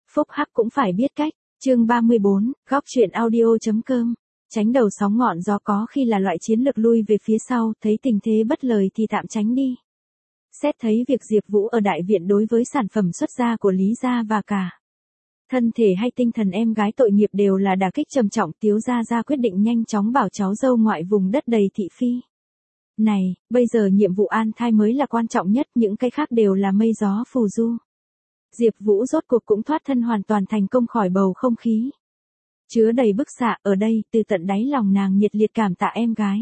Phúc hắc cũng phải biết cách. Chương 34, góc truyện audio.com. Tránh đầu sóng ngọn gió có khi là loại chiến lược lui về phía sau, thấy tình thế bất lợi thì tạm tránh đi. Xét thấy việc Diệp Vũ ở đại viện đối với sản phẩm xuất gia của Lý gia và cả thân thể hay tinh thần em gái tội nghiệp đều là đả kích trầm trọng, Tiếu gia quyết định nhanh chóng bảo cháu dâu ngoại vùng đất đầy thị phi này, bây giờ nhiệm vụ an thai mới là quan trọng nhất, những cái khác đều là mây gió phù du. Diệp Vũ rốt cuộc cũng thoát thân hoàn toàn thành công khỏi bầu không khí chứa đầy bức xạ, ở đây, từ tận đáy lòng nàng nhiệt liệt cảm tạ em gái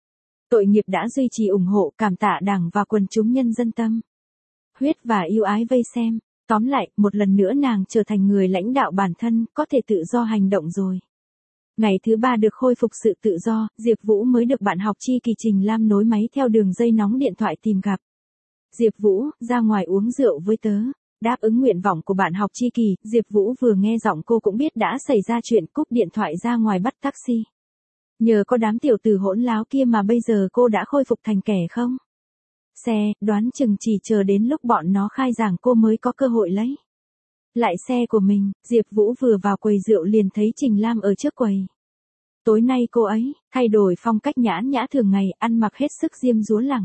tội nghiệp đã duy trì ủng hộ, cảm tạ Đảng và quần chúng nhân dân tâm huyết và yêu ái vây xem. Tóm lại, một lần nữa nàng trở thành người lãnh đạo bản thân, có thể tự do hành động rồi. Ngày thứ 3 được khôi phục sự tự do, Diệp Vũ mới được bạn học Chi Kỳ Trình Lam nối máy theo đường dây nóng điện thoại tìm gặp. Diệp Vũ, ra ngoài uống rượu với tớ. Đáp ứng nguyện vọng của bạn học Chi Kỳ, Diệp Vũ vừa nghe giọng cô cũng biết đã xảy ra chuyện, cúp điện thoại ra ngoài bắt taxi. Nhờ có đám tiểu tử hỗn láo kia mà bây giờ cô đã khôi phục thành kẻ không? Xe, đoán chừng chỉ chờ đến lúc bọn nó khai giảng cô mới có cơ hội lấy lại xe của mình. Diệp Vũ vừa vào quầy rượu liền thấy Trình Lam ở trước quầy. Tối nay cô ấy thay đổi phong cách nhãn nhã thường ngày, ăn mặc hết sức diêm dúa lẳng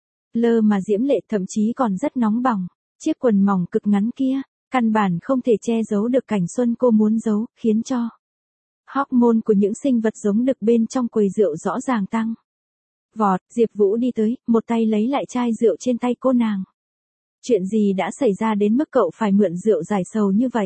lơ mà diễm lệ, thậm chí còn rất nóng bỏng. Chiếc quần mỏng cực ngắn kia, căn bản không thể che giấu được cảnh xuân cô muốn giấu, khiến cho hormone của những sinh vật giống đực bên trong quầy rượu rõ ràng tăng vọt. Diệp Vũ đi tới, một tay lấy lại chai rượu trên tay cô nàng. Chuyện gì đã xảy ra đến mức cậu phải mượn rượu giải sầu như vậy?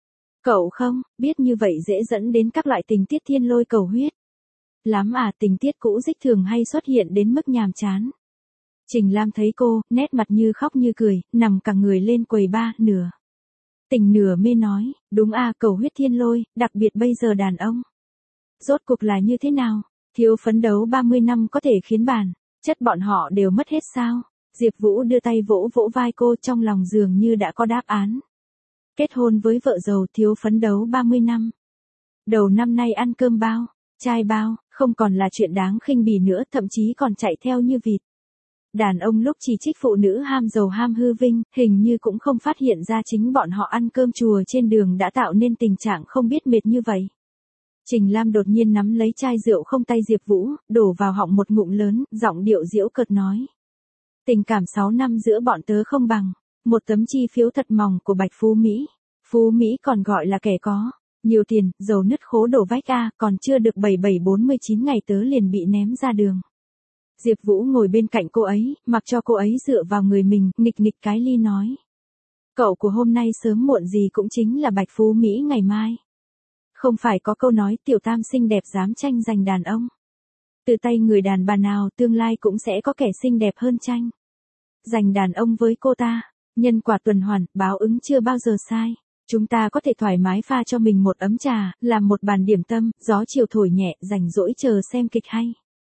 Cậu không biết như vậy dễ dẫn đến các loại tình tiết thiên lôi cầu huyết lắm à, tình tiết cũ dích thường hay xuất hiện đến mức nhàm chán. Trình Lam thấy cô, nét mặt như khóc như cười, nằm cả người lên quầy bar, nửa tỉnh nửa mê nói, đúng à, cầu huyết thiên lôi, đặc biệt bây giờ đàn ông rốt cuộc là như thế nào? Thiếu phấn đấu 30 năm có thể khiến bản chất bọn họ đều mất hết sao? Diệp Vũ đưa tay vỗ vỗ vai cô, trong lòng dường như đã có đáp án. Kết hôn với vợ giàu, thiếu phấn đấu 30 năm. Đầu năm nay ăn cơm bao, trai bao, không còn là chuyện đáng khinh bỉ nữa, thậm chí còn chạy theo như vịt. Đàn ông lúc chỉ trích phụ nữ ham giàu ham hư vinh, hình như cũng không phát hiện ra chính bọn họ ăn cơm chùa trên đường đã tạo nên tình trạng không biết mệt như vậy. Trình Lam đột nhiên nắm lấy chai rượu không tay Diệp Vũ, đổ vào họng một ngụm lớn, giọng điệu giễu cợt nói. Tình cảm 6 năm giữa bọn tớ không bằng một tấm chi phiếu thật mỏng của Bạch Phú Mỹ. Phú Mỹ còn gọi là kẻ có nhiều tiền, giàu nứt khố đổ vách a, còn chưa được 4749 ngày tớ liền bị ném ra đường. Diệp Vũ ngồi bên cạnh cô ấy, mặc cho cô ấy dựa vào người mình, nghịch nghịch cái ly nói. Cậu của hôm nay sớm muộn gì cũng chính là Bạch Phú Mỹ ngày mai. Không phải có câu nói tiểu tam xinh đẹp dám tranh giành đàn ông. Từ tay người đàn bà nào tương lai cũng sẽ có kẻ xinh đẹp hơn tranh giành đàn ông với cô ta. Nhân quả tuần hoàn, báo ứng chưa bao giờ sai. Chúng ta có thể thoải mái pha cho mình một ấm trà, làm một bàn điểm tâm, gió chiều thổi nhẹ, rảnh rỗi chờ xem kịch hay.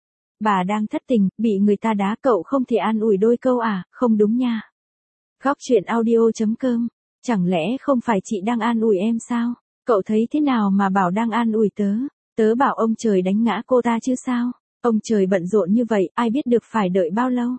Bà đang thất tình, bị người ta đá, cậu không thể an ủi đôi câu à? Không đúng nha. Góc truyện audio.com. Chẳng lẽ không phải chị đang an ủi em sao? Cậu thấy thế nào mà bảo đang an ủi tớ? Tớ bảo ông trời đánh ngã cô ta chứ sao? Ông trời bận rộn như vậy, ai biết được phải đợi bao lâu?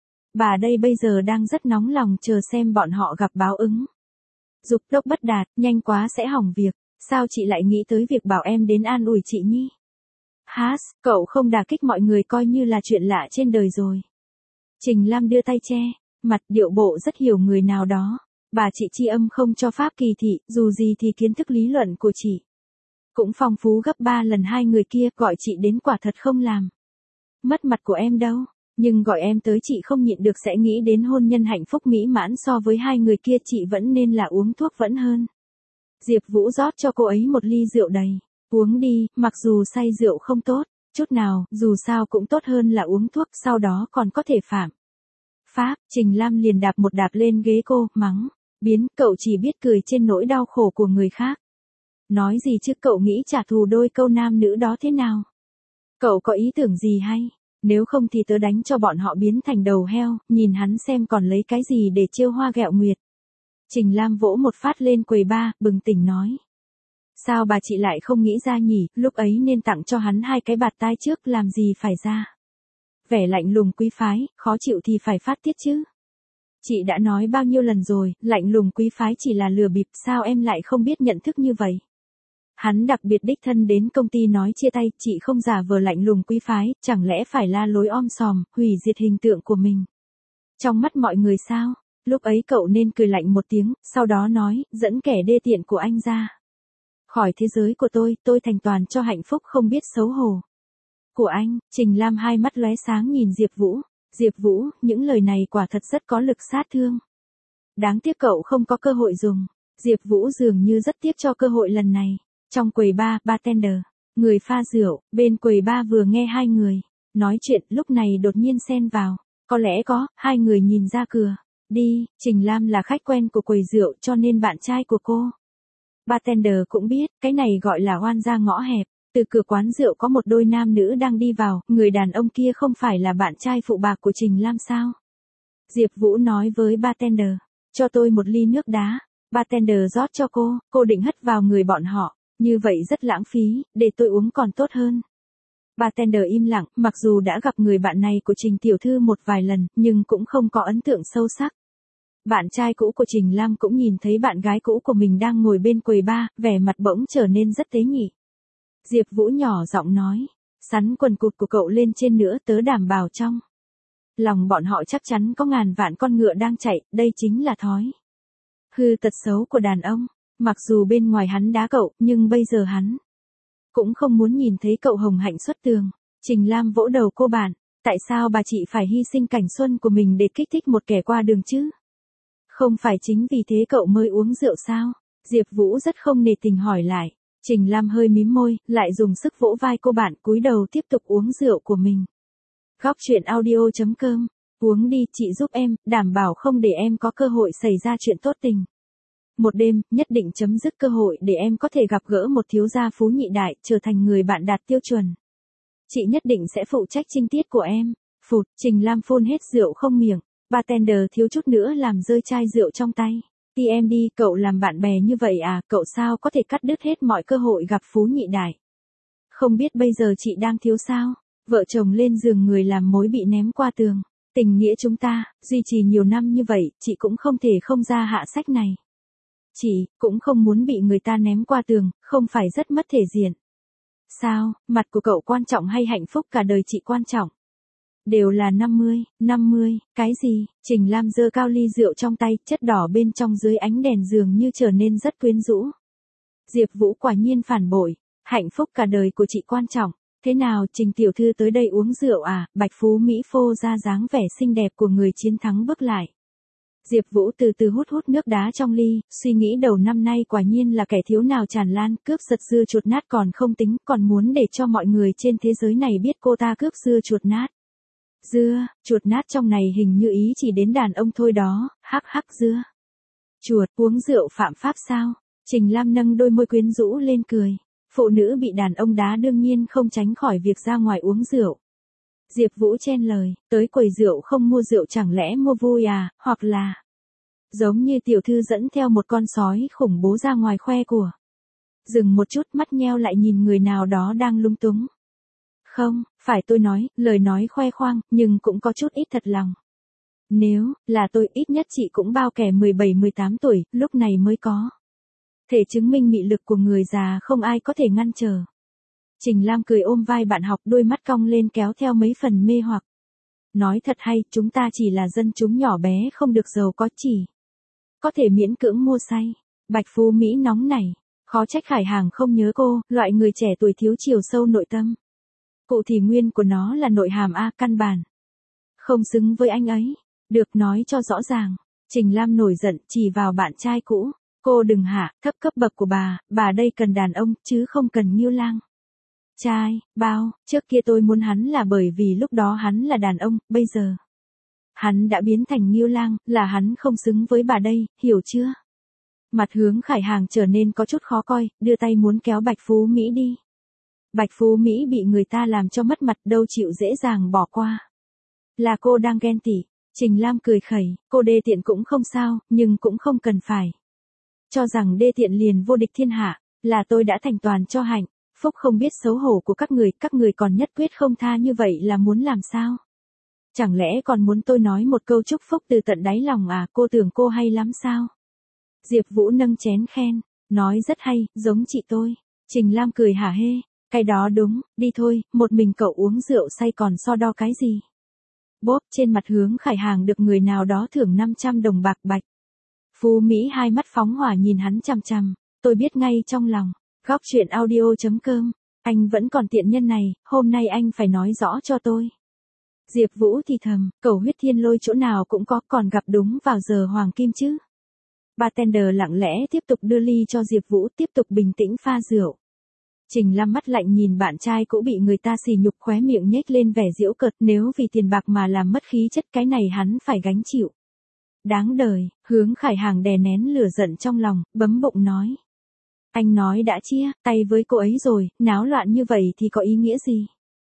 Bà đây bây giờ đang rất nóng lòng chờ xem bọn họ gặp báo ứng. Dục tốc bất đạt, nhanh quá sẽ hỏng việc. Sao chị lại nghĩ tới việc bảo em đến an ủi chị nhi? Hát, cậu không đả kích mọi người coi như là chuyện lạ trên đời rồi. Trình Lam đưa tay che mặt, điệu bộ rất hiểu người nào đó. Bà chị tri âm không cho pháp kỳ thị, dù gì thì kiến thức lý luận của chị cũng phong phú gấp 3 lần hai người kia, gọi chị đến quả thật không làm mất mặt của em đâu. Nhưng gọi em tới chị không nhịn được sẽ nghĩ đến hôn nhân hạnh phúc mỹ mãn, so với hai người kia chị vẫn nên là uống thuốc vẫn hơn. Diệp Vũ rót cho cô ấy một ly rượu đầy. Uống đi, mặc dù say rượu không tốt chút nào, dù sao cũng tốt hơn là uống thuốc, sau đó còn có thể phạm pháp. Trình Lam liền đạp một đạp lên ghế cô, mắng. Biến, cậu chỉ biết cười trên nỗi đau khổ của người khác. Nói gì chứ, cậu nghĩ trả thù đôi câu nam nữ đó thế nào? Cậu có ý tưởng gì hay? Nếu không thì tớ đánh cho bọn họ biến thành đầu heo, nhìn hắn xem còn lấy cái gì để trêu hoa ghẹo nguyệt. Trình Lam vỗ một phát lên quầy bar, bừng tỉnh nói. Sao bà chị lại không nghĩ ra nhỉ, lúc ấy nên tặng cho hắn 2 cái bạt tai trước, làm gì phải ra vẻ lạnh lùng quý phái, khó chịu thì phải phát tiết chứ. Chị đã nói bao nhiêu lần rồi, lạnh lùng quý phái chỉ là lừa bịp, sao em lại không biết nhận thức như vậy? Hắn đặc biệt đích thân đến công ty nói chia tay, chị không giả vờ lạnh lùng quý phái, chẳng lẽ phải la lối om sòm, hủy diệt hình tượng của mình. Trong mắt mọi người sao? Lúc ấy cậu nên cười lạnh một tiếng, sau đó nói, dẫn kẻ đê tiện của anh ra khỏi thế giới của tôi thành toàn cho hạnh phúc không biết xấu hổ của anh. Trình Lam hai mắt lóe sáng nhìn Diệp Vũ. Diệp Vũ, những lời này quả thật rất có lực sát thương. Đáng tiếc cậu không có cơ hội dùng. Diệp Vũ dường như rất tiếc cho cơ hội lần này. Trong quầy bar, bartender, người pha rượu, bên quầy bar vừa nghe hai người nói chuyện, lúc này đột nhiên xen vào. Có lẽ có, hai người nhìn ra cửa. Đi, Trình Lam là khách quen của quầy rượu cho nên bạn trai của cô. Bartender cũng biết, cái này gọi là oan ra ngõ hẹp. Từ cửa quán rượu có một đôi nam nữ đang đi vào, người đàn ông kia không phải là bạn trai phụ bạc của Trình Lam sao? Diệp Vũ nói với bartender, cho tôi một ly nước đá. Bartender rót cho cô định hất vào người bọn họ, như vậy rất lãng phí, để tôi uống còn tốt hơn. Bartender im lặng, mặc dù đã gặp người bạn này của Trình tiểu thư một vài lần, nhưng cũng không có ấn tượng sâu sắc. Bạn trai cũ của Trình Lam cũng nhìn thấy bạn gái cũ của mình đang ngồi bên quầy bar, vẻ mặt bỗng trở nên rất tế nhị. Diệp Vũ nhỏ giọng nói, sắn quần cụt của cậu lên trên nữa, tớ đảm bảo trong lòng bọn họ chắc chắn có ngàn vạn con ngựa đang chạy, đây chính là thói hư tật xấu của đàn ông. Mặc dù bên ngoài hắn đá cậu, nhưng bây giờ hắn cũng không muốn nhìn thấy cậu hồng hạnh xuất tường. Trình Lam vỗ đầu cô bạn, tại sao bà chị phải hy sinh cảnh xuân của mình để kích thích một kẻ qua đường chứ? Không phải chính vì thế cậu mới uống rượu sao? Diệp Vũ rất không nề tình hỏi lại. Trình Lam hơi mím môi, lại dùng sức vỗ vai cô bạn, cúi đầu tiếp tục uống rượu của mình. Góc truyện audio.com. Uống đi, chị giúp em, đảm bảo không để em có cơ hội xảy ra chuyện tốt tình. Một đêm, nhất định chấm dứt cơ hội để em có thể gặp gỡ một thiếu gia phú nhị đại, trở thành người bạn đạt tiêu chuẩn. Chị nhất định sẽ phụ trách trinh tiết của em. Phụt, Trình Lam phun hết rượu không miệng. Bartender thiếu chút nữa làm rơi chai rượu trong tay. Em đi, cậu làm bạn bè như vậy à, cậu sao có thể cắt đứt hết mọi cơ hội gặp phú nhị đại. Không biết bây giờ chị đang thiếu sao? Vợ chồng lên giường người làm mối bị ném qua tường. Tình nghĩa chúng ta, duy trì nhiều năm như vậy, chị cũng không thể không ra hạ sách này. Chị, cũng không muốn bị người ta ném qua tường, không phải rất mất thể diện. Sao, mặt của cậu quan trọng hay hạnh phúc cả đời chị quan trọng? Đều là 50, cái gì? Trình Lam giơ cao ly rượu trong tay, chất đỏ bên trong dưới ánh đèn dường như trở nên rất quyến rũ. Diệp Vũ quả nhiên phản bội, hạnh phúc cả đời của chị quan trọng. Thế nào, Trình tiểu thư tới đây uống rượu à? Bạch Phú Mỹ phô ra dáng vẻ xinh đẹp của người chiến thắng bước lại. Diệp Vũ từ từ hút nước đá trong ly, suy nghĩ đầu năm nay quả nhiên là kẻ thiếu nào tràn lan, cướp giật dưa chuột nát còn không tính, còn muốn để cho mọi người trên thế giới này biết cô ta cướp dưa chuột nát. Dưa, chuột nát trong này hình như ý chỉ đến đàn ông thôi đó, hắc hắc dưa. Chuột, uống rượu phạm pháp sao? Trình Lam nâng đôi môi quyến rũ lên cười. Phụ nữ bị đàn ông đá đương nhiên không tránh khỏi việc ra ngoài uống rượu. Diệp Vũ chen lời, tới quầy rượu không mua rượu chẳng lẽ mua vui à, hoặc là giống như tiểu thư dẫn theo một con sói khủng bố ra ngoài khoe của. Dừng một chút, mắt nheo lại nhìn người nào đó đang lúng túng. Không, phải tôi nói, lời nói khoe khoang, nhưng cũng có chút ít thật lòng. Nếu là tôi, ít nhất chị cũng bao kẻ 17-18 tuổi, lúc này mới có thể chứng minh mị lực của người già không ai có thể ngăn trở. Trình Lam cười ôm vai bạn học, đôi mắt cong lên kéo theo mấy phần mê hoặc. Nói thật hay, chúng ta chỉ là dân chúng nhỏ bé không được giàu có, chỉ có thể miễn cưỡng mua say. Bạch Phú Mỹ nóng nảy, khó trách Khải Hàng không nhớ cô, loại người trẻ tuổi thiếu chiều sâu nội tâm. Cụ thì nguyên của nó là nội hàm A, căn bản không xứng với anh ấy. Được, nói cho rõ ràng. Trình Lam nổi giận, chỉ vào bạn trai cũ. Cô đừng hạ thấp cấp bậc của bà đây cần đàn ông, chứ không cần Nghiêu Lang. Trai, bao, trước kia tôi muốn hắn là bởi vì lúc đó hắn là đàn ông, bây giờ hắn đã biến thành Nghiêu Lang, là hắn không xứng với bà đây, hiểu chưa? Mặt Hướng Khải Hàng trở nên có chút khó coi, đưa tay muốn kéo Bạch Phú Mỹ đi. Bạch Phú Mỹ bị người ta làm cho mất mặt, đâu chịu dễ dàng bỏ qua. Là cô đang ghen tị. Trình Lam cười khẩy, cô đê tiện cũng không sao, nhưng cũng không cần phải cho rằng đê tiện liền vô địch thiên hạ, là tôi đã thành toàn cho hạnh phúc không biết xấu hổ của các người còn nhất quyết không tha như vậy là muốn làm sao? Chẳng lẽ còn muốn tôi nói một câu chúc phúc từ tận đáy lòng à, cô tưởng cô hay lắm sao? Diệp Vũ nâng chén khen, nói rất hay, giống chị tôi. Trình Lam cười hả hê, cái đó đúng, đi thôi, một mình cậu uống rượu say còn so đo cái gì? Bốp, trên mặt Hướng Khải Hàng được người nào đó thưởng 500 đồng bạc bạch. Phú Mỹ hai mắt phóng hỏa nhìn hắn chằm chằm, tôi biết ngay trong lòng. Góc chuyện audio.com, anh vẫn còn tiện nhân này, hôm nay anh phải nói rõ cho tôi. Diệp Vũ thì thầm, cầu huyết thiên lôi chỗ nào cũng có, còn gặp đúng vào giờ hoàng kim chứ. Bartender lặng lẽ tiếp tục đưa ly cho Diệp Vũ, tiếp tục bình tĩnh pha rượu. Trình Lam mắt lạnh nhìn bạn trai cũ bị người ta sỉ nhục, khóe miệng nhếch lên vẻ giễu cợt, nếu vì tiền bạc mà làm mất khí chất cái này hắn phải gánh chịu. Đáng đời, Hướng Khải Hàng đè nén lửa giận trong lòng, bấm bụng nói. Anh nói đã chia tay với cô ấy rồi, náo loạn như vậy thì có ý nghĩa gì?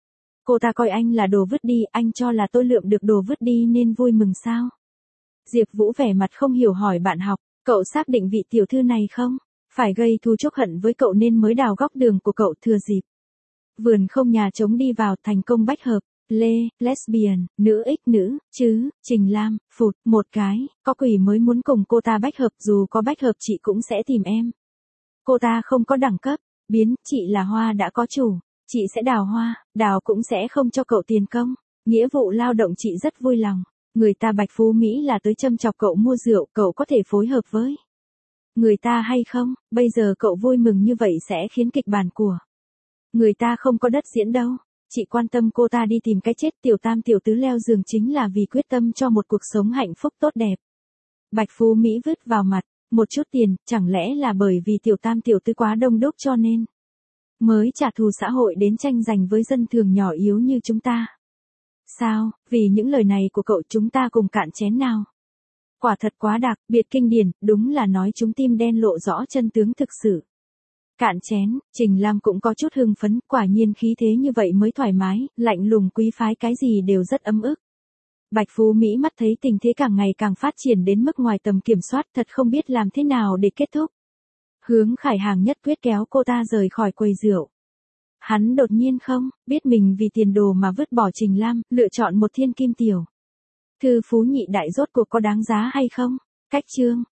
Cô ta coi anh là đồ vứt đi, anh cho là tôi lượm được đồ vứt đi nên vui mừng sao? Diệp Vũ vẻ mặt không hiểu hỏi bạn học, cậu xác định vị tiểu thư này không? Phải gây thù chuốc hận với cậu nên mới đào góc đường của cậu thừa dịp. Vườn không nhà trống đi vào, thành công bách hợp, lê, lesbian, nữ ích nữ, chứ, Trình Lam, phụt, một cái, có quỷ mới muốn cùng cô ta bách hợp, dù có bách hợp chị cũng sẽ tìm em. Cô ta không có đẳng cấp, biến, chị là hoa đã có chủ, chị sẽ đào hoa, đào cũng sẽ không cho cậu tiền công, nghĩa vụ lao động chị rất vui lòng. Người ta Bạch Phú Mỹ là tới châm chọc cậu mua rượu, cậu có thể phối hợp với người ta hay không? Bây giờ cậu vui mừng như vậy sẽ khiến kịch bản của người ta không có đất diễn đâu. Chị quan tâm cô ta đi tìm cái chết, tiểu tam tiểu tứ leo giường chính là vì quyết tâm cho một cuộc sống hạnh phúc tốt đẹp. Bạch Phú Mỹ vứt vào mặt, một chút tiền, chẳng lẽ là bởi vì tiểu tam tiểu tứ quá đông đúc cho nên mới trả thù xã hội đến tranh giành với dân thường nhỏ yếu như chúng ta? Sao, vì những lời này của cậu chúng ta cùng cạn chén nào? Quả thật quá đặc biệt kinh điển, đúng là nói chúng tim đen lộ rõ chân tướng thực sự. Cạn chén, Trình Lam cũng có chút hưng phấn, quả nhiên khí thế như vậy mới thoải mái, lạnh lùng quý phái cái gì đều rất ấm ức. Bạch Phú Mỹ mắt thấy tình thế càng ngày càng phát triển đến mức ngoài tầm kiểm soát, thật không biết làm thế nào để kết thúc. Hướng Khải Hàng nhất quyết kéo cô ta rời khỏi quầy rượu. Hắn đột nhiên không biết mình vì tiền đồ mà vứt bỏ Trình Lam, lựa chọn một thiên kim tiểu thư phú nhị đại rốt cuộc có đáng giá hay không? Cách chương